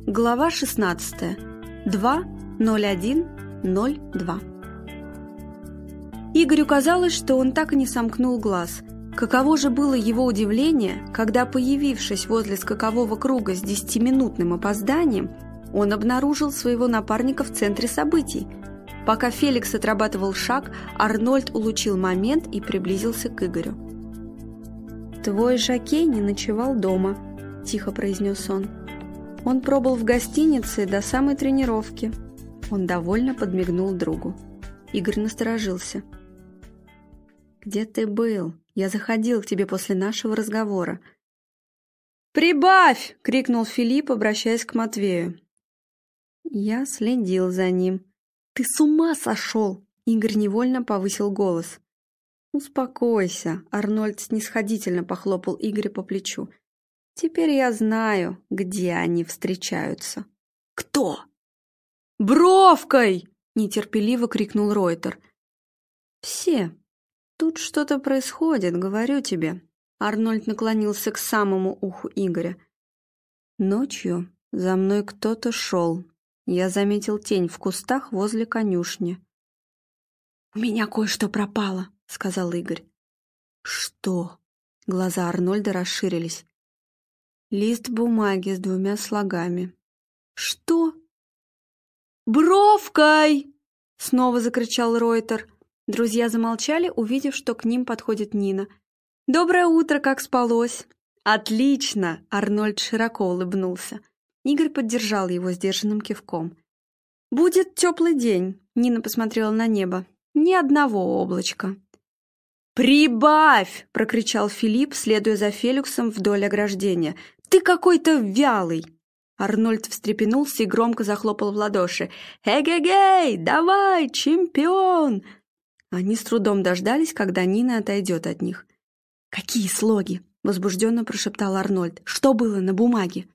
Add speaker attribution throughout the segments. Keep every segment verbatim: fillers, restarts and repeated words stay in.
Speaker 1: Глава шестнадцатая. два ноль один ноль два. Игорю казалось, что он так и не сомкнул глаз. Каково же было его удивление, когда, появившись возле скакового круга с десятиминутным опозданием, он обнаружил своего напарника в центре событий. Пока Феликс отрабатывал шаг, Арнольд улучил момент и приблизился к Игорю. «Твой жокей не ночевал дома», – тихо произнес он. «Он пробыл в гостинице до самой тренировки». Он довольно подмигнул другу. Игорь насторожился. «Где ты был? Я заходил к тебе после нашего разговора». «Прибавь!» — крикнул Филипп, обращаясь к Матвею. Я следил за ним. «Ты с ума сошел!» — Игорь невольно повысил голос. «Успокойся!» — Арнольд снисходительно похлопал Игоря по плечу. «Теперь я знаю, где они встречаются». «Кто?» «Бровкой!» — нетерпеливо крикнул Ройтер. «Все. Тут что-то происходит, говорю тебе». Арнольд наклонился к самому уху Игоря. «Ночью за мной кто-то шел. Я заметил тень в кустах возле конюшни». «У меня кое-что пропало», — сказал Игорь. «Что?» — глаза Арнольда расширились. «Лист бумаги с двумя слогами». «Что?» «Бровкой!» — снова закричал Ройтер. Друзья замолчали, увидев, что к ним подходит Нина. «Доброе утро, как спалось?» «Отлично!» — Арнольд широко улыбнулся. Игорь поддержал его сдержанным кивком. «Будет теплый день», — Нина посмотрела на небо. «Ни одного облачка». «Прибавь!» — прокричал Филипп, следуя за Феликсом вдоль ограждения. «Ты какой-то вялый!» Арнольд встрепенулся и громко захлопал в ладоши. «Эгегей! Давай, чемпион!» Они с трудом дождались, когда Нина отойдет от них. «Какие слоги?» — возбужденно прошептал Арнольд. «Что было на бумаге?»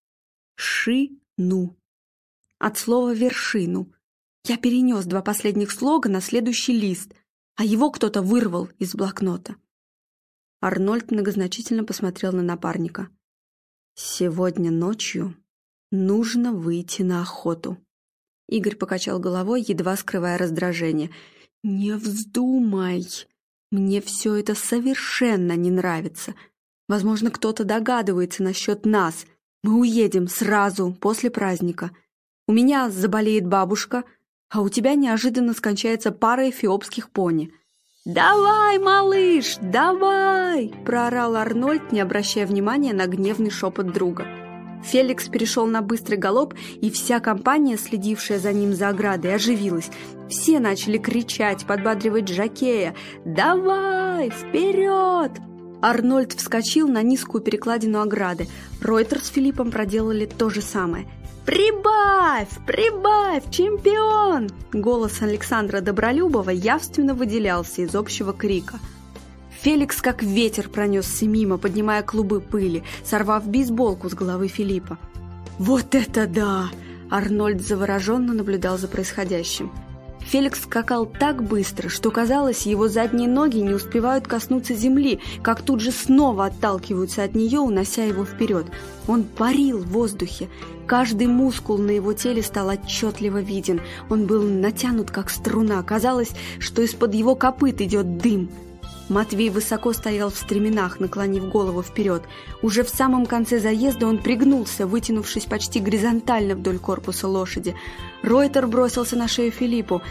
Speaker 1: «Ши-ну». От слова «вершину». Я перенес два последних слога на следующий лист, а его кто-то вырвал из блокнота. Арнольд многозначительно посмотрел на напарника. «Сегодня ночью нужно выйти на охоту». Игорь покачал головой, едва скрывая раздражение. «Не вздумай! Мне все это совершенно не нравится. Возможно, кто-то догадывается насчет нас. Мы уедем сразу, после праздника. У меня заболеет бабушка, а у тебя неожиданно скончается пара эфиопских пони». «Давай, малыш, давай!» — проорал Арнольд, не обращая внимания на гневный шепот друга. Феликс перешел на быстрый галоп, и вся компания, следившая за ним за оградой, оживилась. Все начали кричать, подбадривать жокея. «Давай, вперед!» Арнольд вскочил на низкую перекладину ограды. Ройтер с Филиппом проделали то же самое. «Прибавь! Прибавь! Чемпион!» Голос Александра Добролюбова явственно выделялся из общего крика. Феликс как ветер пронесся мимо, поднимая клубы пыли, сорвав бейсболку с головы Филиппа. «Вот это да!» Арнольд завороженно наблюдал за происходящим. Феликс скакал так быстро, что, казалось, его задние ноги не успевают коснуться земли, как тут же снова отталкиваются от нее, унося его вперед. Он парил в воздухе. Каждый мускул на его теле стал отчетливо виден. Он был натянут, как струна. Казалось, что из-под его копыт идет дым. Матвей высоко стоял в стременах, наклонив голову вперед. Уже в самом конце заезда он пригнулся, вытянувшись почти горизонтально вдоль корпуса лошади. Ройтер бросился на шею Филиппу.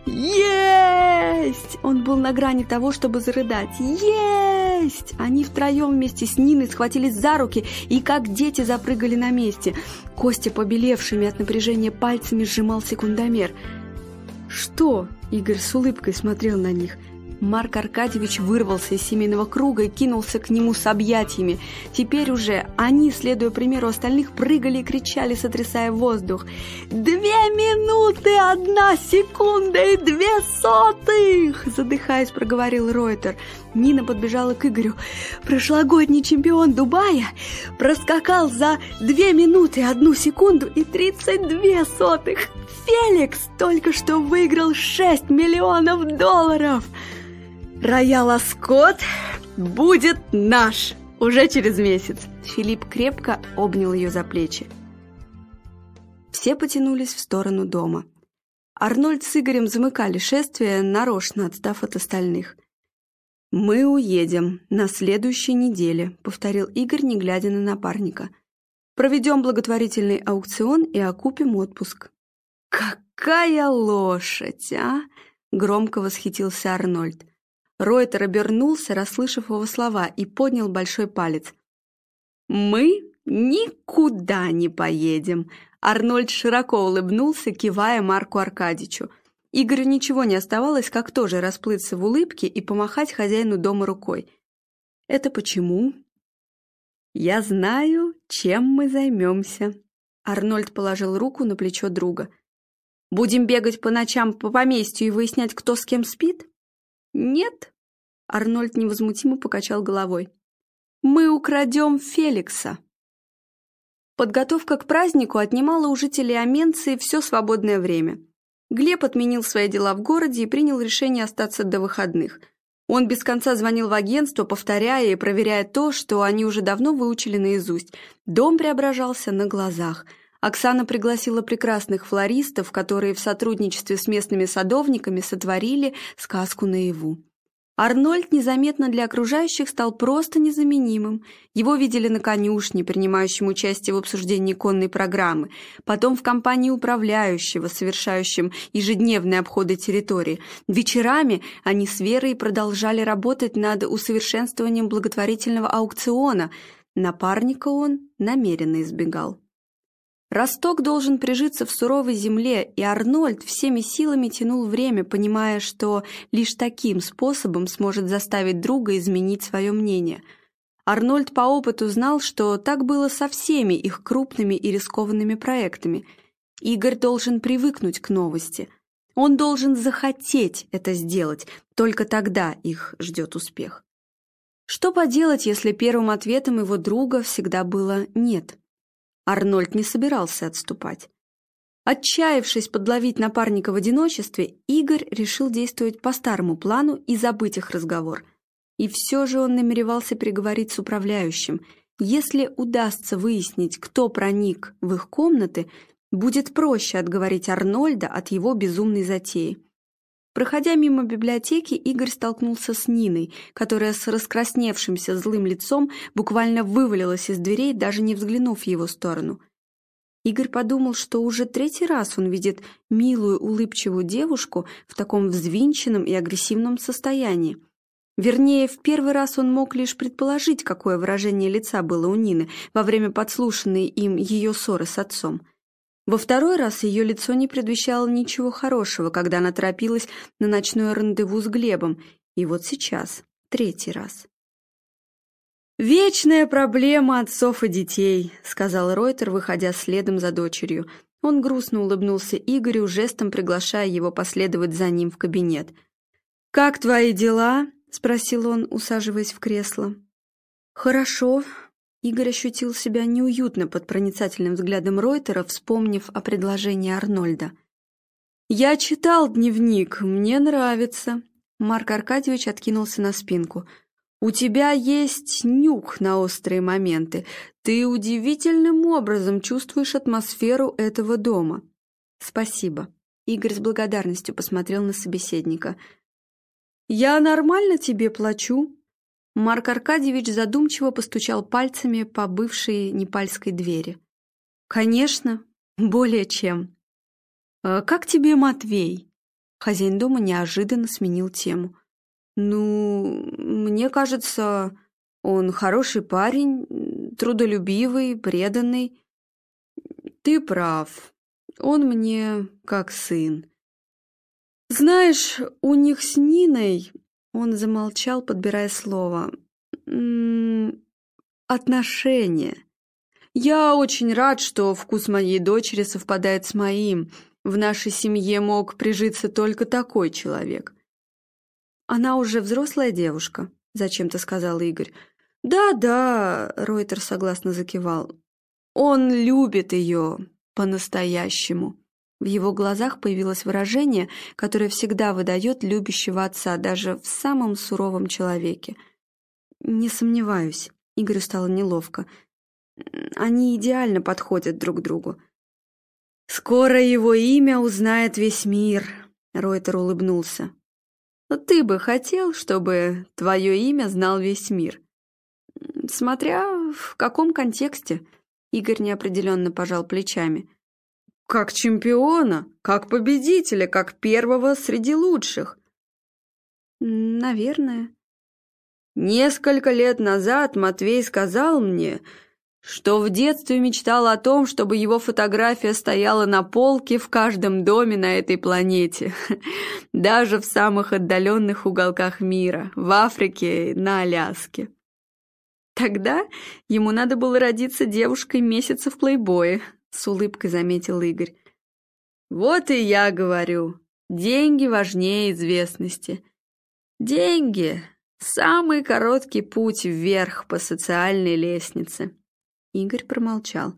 Speaker 1: «Есть!» Он был на грани того, чтобы зарыдать. «Есть!» Они втроем вместе с Ниной схватились за руки и, как дети, запрыгали на месте. Костя, побелевшими от напряжения пальцами, сжимал секундомер. «Что?» Игорь с улыбкой смотрел на них. Марк Аркадьевич вырвался из семейного круга и кинулся к нему с объятиями. Теперь уже они, следуя примеру остальных, прыгали и кричали, сотрясая воздух. «Две минуты, одна секунда и две сотых!» Задыхаясь, проговорил Ройтер. Нина подбежала к Игорю. «Прошлогодний чемпион Дубая проскакал за две минуты, одну секунду и тридцать две сотых! Феликс только что выиграл шесть миллионов долларов!» «Роял Аскот будет наш уже через месяц!» Филипп крепко обнял ее за плечи. Все потянулись в сторону дома. Арнольд с Игорем замыкали шествие, нарочно отстав от остальных. «Мы уедем на следующей неделе», — повторил Игорь, не глядя на напарника. «Проведем благотворительный аукцион и окупим отпуск». «Какая лошадь, а!» — громко восхитился Арнольд. Ройтер обернулся, расслышав его слова, и поднял большой палец. «Мы никуда не поедем!» Арнольд широко улыбнулся, кивая Марку Аркадьичу. Игорю ничего не оставалось, как тоже расплыться в улыбке и помахать хозяину дома рукой. «Это почему?» «Я знаю, чем мы займемся». Арнольд положил руку на плечо друга. «Будем бегать по ночам по поместью и выяснять, кто с кем спит?» «Нет», — Арнольд невозмутимо покачал головой. «Мы украдем Феликса». Подготовка к празднику отнимала у жителей Аменции все свободное время. Глеб отменил свои дела в городе и принял решение остаться до выходных. Он без конца звонил в агентство, повторяя и проверяя то, что они уже давно выучили наизусть. Дом преображался на глазах. Оксана пригласила прекрасных флористов, которые в сотрудничестве с местными садовниками сотворили сказку наяву. Арнольд незаметно для окружающих стал просто незаменимым. Его видели на конюшне, принимающем участие в обсуждении конной программы, потом в компании управляющего, совершающем ежедневные обходы территории. Вечерами они с Верой продолжали работать над усовершенствованием благотворительного аукциона. Напарника он намеренно избегал. Росток должен прижиться в суровой земле, и Арнольд всеми силами тянул время, понимая, что лишь таким способом сможет заставить друга изменить свое мнение. Арнольд по опыту знал, что так было со всеми их крупными и рискованными проектами. Игорь должен привыкнуть к новости. Он должен захотеть это сделать, только тогда их ждет успех. Что поделать, если первым ответом его друга всегда было «нет»? Арнольд не собирался отступать. Отчаявшись подловить напарника в одиночестве, Игорь решил действовать по старому плану и забыть их разговор. И все же он намеревался переговорить с управляющим. Если удастся выяснить, кто проник в их комнаты, будет проще отговорить Арнольда от его безумной затеи. Проходя мимо библиотеки, Игорь столкнулся с Ниной, которая с раскрасневшимся злым лицом буквально вывалилась из дверей, даже не взглянув в его сторону. Игорь подумал, что уже третий раз он видит милую, улыбчивую девушку в таком взвинченном и агрессивном состоянии. Вернее, в первый раз он мог лишь предположить, какое выражение лица было у Нины во время подслушанной им ее ссоры с отцом. Во второй раз ее лицо не предвещало ничего хорошего, когда она торопилась на ночное рандеву с Глебом. И вот сейчас, третий раз. «Вечная проблема отцов и детей», — сказал Ройтер, выходя следом за дочерью. Он грустно улыбнулся Игорю, жестом приглашая его последовать за ним в кабинет. «Как твои дела?» — спросил он, усаживаясь в кресло. «Хорошо». Игорь ощутил себя неуютно под проницательным взглядом Ройтера, вспомнив о предложении Арнольда. «Я читал дневник, мне нравится». Марк Аркадьевич откинулся на спинку. «У тебя есть нюх на острые моменты. Ты удивительным образом чувствуешь атмосферу этого дома». «Спасибо». Игорь с благодарностью посмотрел на собеседника. «Я нормально тебе плачу?» Марк Аркадьевич задумчиво постучал пальцами по бывшей непальской двери. «Конечно, более чем». «Как тебе Матвей?» Хозяин дома неожиданно сменил тему. «Ну, мне кажется, он хороший парень, трудолюбивый, преданный». «Ты прав, он мне как сын. Знаешь, у них с Ниной...» Он замолчал, подбирая слово. «М-м, отношения. Я очень рад, что вкус моей дочери совпадает с моим. В нашей семье мог прижиться только такой человек». «Она уже взрослая девушка», — зачем-то сказал Игорь. «Да-да», — Ройтер согласно закивал. «Он любит ее по-настоящему». В его глазах появилось выражение, которое всегда выдает любящего отца, даже в самом суровом человеке. «Не сомневаюсь», — Игорю стало неловко. «Они идеально подходят друг другу». «С «Скоро его имя узнает весь мир», — Ройтер улыбнулся. «Но ты бы хотел, чтобы твое имя знал весь мир?» «Смотря в каком контексте», — Игорь неопределенно пожал плечами. «Как чемпиона, как победителя, как первого среди лучших». «Наверное». «Несколько лет назад Матвей сказал мне, что в детстве мечтал о том, чтобы его фотография стояла на полке в каждом доме на этой планете, даже в самых отдаленных уголках мира, в Африке, на Аляске. Тогда ему надо было родиться девушкой месяца в плейбое», — с улыбкой заметил Игорь. «Вот и я говорю, деньги важнее известности. Деньги — самый короткий путь вверх по социальной лестнице». Игорь промолчал.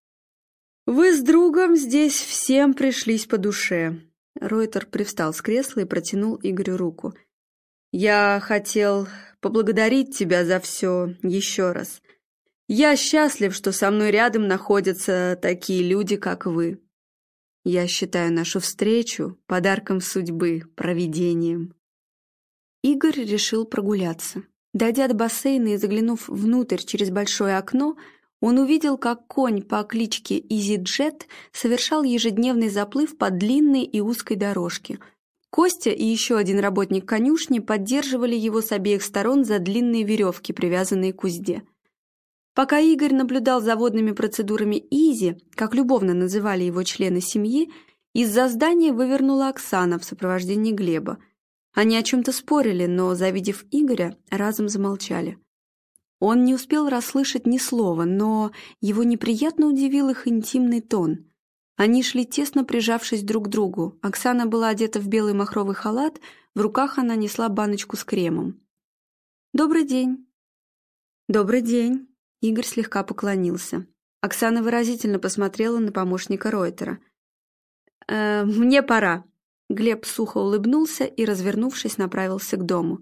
Speaker 1: «Вы с другом здесь всем пришлись по душе». Ройтер привстал с кресла и протянул Игорю руку. «Я хотел поблагодарить тебя за все еще раз. Я счастлив, что со мной рядом находятся такие люди, как вы. Я считаю нашу встречу подарком судьбы, провидением». Игорь решил прогуляться. Дойдя до бассейна и заглянув внутрь через большое окно, он увидел, как конь по кличке EasyJet совершал ежедневный заплыв по длинной и узкой дорожке. Костя и еще один работник конюшни поддерживали его с обеих сторон за длинные веревки, привязанные к узде. Пока Игорь наблюдал за водными процедурами Изи, как любовно называли его члены семьи, из-за здания вывернула Оксана в сопровождении Глеба. Они о чем-то спорили, но, завидев Игоря, разом замолчали. Он не успел расслышать ни слова, но его неприятно удивил их интимный тон. Они шли тесно прижавшись друг к другу. Оксана была одета в белый махровый халат, в руках она несла баночку с кремом. «Добрый день». «Добрый день», — Игорь слегка поклонился. Оксана выразительно посмотрела на помощника Ройтера. «Э, «Мне пора». Глеб сухо улыбнулся и, развернувшись, направился к дому.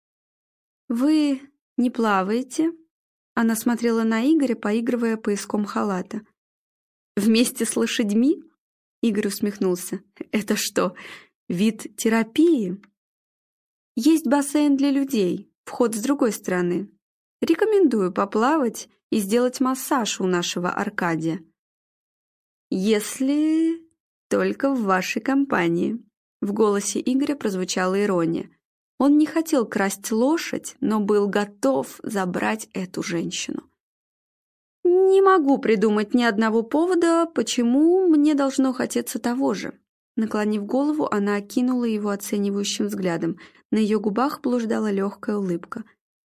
Speaker 1: «Вы не плаваете?» Она смотрела на Игоря, поигрывая пояском халата. «Вместе с лошадьми?» Игорь усмехнулся. «Это что, вид терапии?» «Есть бассейн для людей, вход с другой стороны. Рекомендую поплавать и сделать массаж у нашего Аркадия. Если только в вашей компании». В голосе Игоря прозвучала ирония. Он не хотел красть лошадь, но был готов забрать эту женщину. «Не могу придумать ни одного повода, почему мне должно хотеться того же». Наклонив голову, она окинула его оценивающим взглядом. На ее губах блуждала легкая улыбка.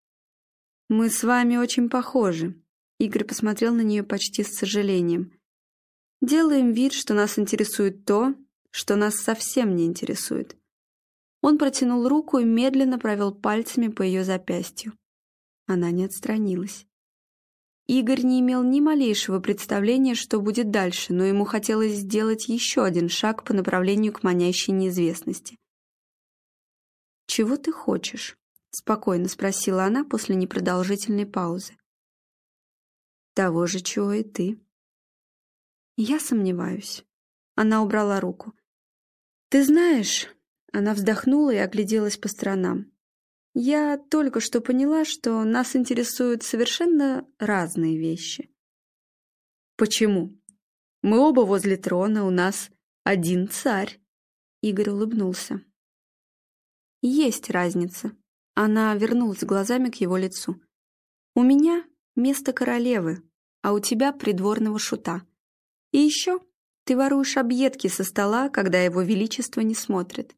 Speaker 1: «Мы с вами очень похожи», — Игорь посмотрел на нее почти с сожалением. «Делаем вид, что нас интересует то, что нас совсем не интересует». Он протянул руку и медленно провел пальцами по ее запястью. Она не отстранилась. Игорь не имел ни малейшего представления, что будет дальше, но ему хотелось сделать еще один шаг по направлению к манящей неизвестности. «Чего ты хочешь?» — спокойно спросила она после непродолжительной паузы. «Того же, чего и ты». «Я сомневаюсь». Она убрала руку. «Ты знаешь...» Она вздохнула и огляделась по сторонам. «Я только что поняла, что нас интересуют совершенно разные вещи». «Почему? Мы оба возле трона, у нас один царь». Игорь улыбнулся. «Есть разница». Она вернулась глазами к его лицу. «У меня место королевы, а у тебя придворного шута. И еще ты воруешь объедки со стола, когда его величество не смотрит».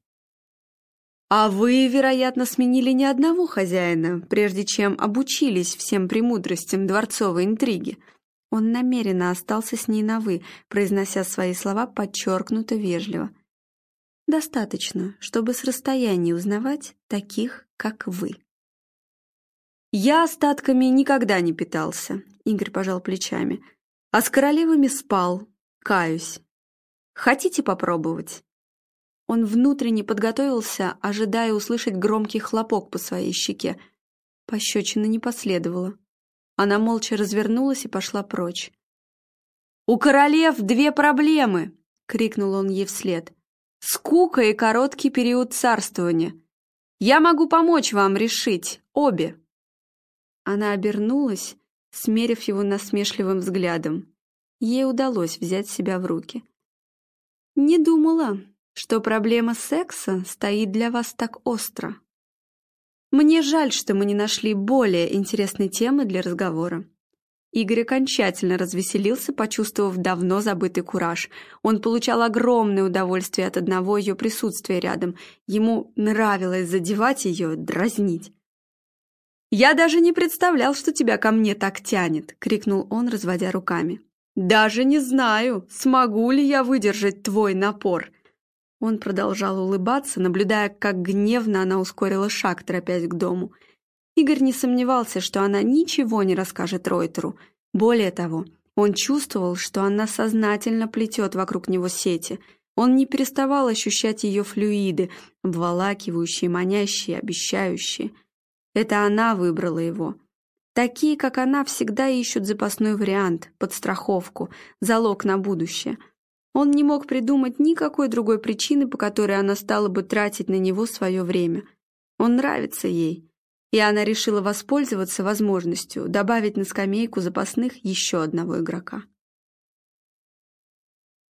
Speaker 1: «А вы, вероятно, сменили не одного хозяина, прежде чем обучились всем премудростям дворцовой интриги». Он намеренно остался с ней на «вы», произнося свои слова подчеркнуто вежливо. «Достаточно, чтобы с расстояния узнавать таких, как вы». «Я остатками никогда не питался», — Игорь пожал плечами. «А с королевами спал, каюсь. Хотите попробовать?» Он внутренне подготовился, ожидая услышать громкий хлопок по своей щеке. Пощечины не последовало. Она молча развернулась и пошла прочь. «У королев две проблемы!» — крикнул он ей вслед. «Скука и короткий период царствования. Я могу помочь вам решить, обе». Она обернулась, смерив его насмешливым взглядом. Ей удалось взять себя в руки. «Не думала, что проблема секса стоит для вас так остро. Мне жаль, что мы не нашли более интересной темы для разговора». Игорь окончательно развеселился, почувствовав давно забытый кураж. Он получал огромное удовольствие от одного ее присутствия рядом. Ему нравилось задевать ее, дразнить. «Я даже не представлял, что тебя ко мне так тянет!» — крикнул он, разводя руками. «Даже не знаю, смогу ли я выдержать твой напор!» Он продолжал улыбаться, наблюдая, как гневно она ускорила шаг, торопясь к дому. Игорь не сомневался, что она ничего не расскажет Ройтеру. Более того, он чувствовал, что она сознательно плетет вокруг него сети. Он не переставал ощущать ее флюиды, обволакивающие, манящие, обещающие. Это она выбрала его. Такие, как она, всегда ищут запасной вариант, подстраховку, залог на будущее. Он не мог придумать никакой другой причины, по которой она стала бы тратить на него свое время. Он нравится ей. И она решила воспользоваться возможностью добавить на скамейку запасных еще одного игрока.